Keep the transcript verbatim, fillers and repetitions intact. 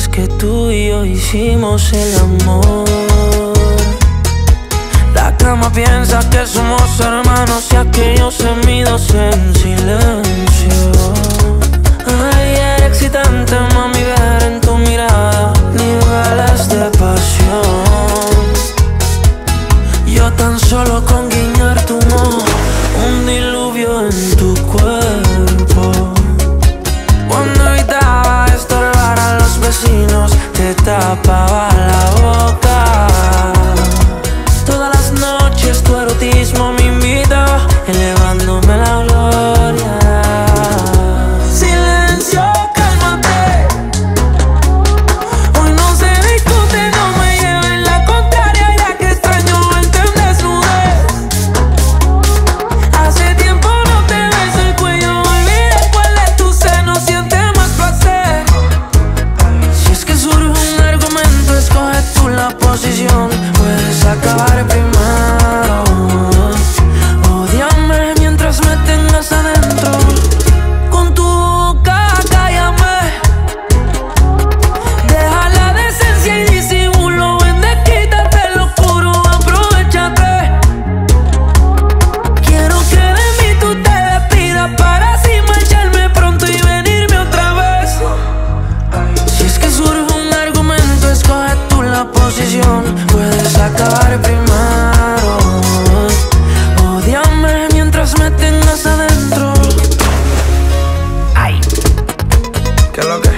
vez que tú y yo hicimos el amor. La cama piensa que somos hermanos y aquellos gemidos en silencio. Ay, era excitante, mami, ver en tu mirada niveles de pasión. Yo tan solo con guiñar tu ojo, un diluvio en tu cuerpo. Cuando evitaba estorbar a los vecinos, te tapaba la boca. Todas las noches tu erotismo me invita, elevándome a la gloria. Silencio, cálmate. Hoy no se discute, no me lleven la contraria, ya que extraño verte en desnudez. Hace tiempo no te beso el cuello, baby, después de tu seno siente más placer. Si es que surge un argumento, escoge tú la posición. Puedes acabar primero. Ódiame mientras me tengas adentro. Con tu boca cállame. Deja la decencia y disimulo. Vende, quítate lo oscuro, aprovechate. Quiero que de mí tú te despidas para así marcharme pronto y venirme otra vez. Si es que surge un argumento, escoge tú la posición. Puedes acabar primero. Ódiame mientras me tengas adentro. Ay. ¿Qué es lo que?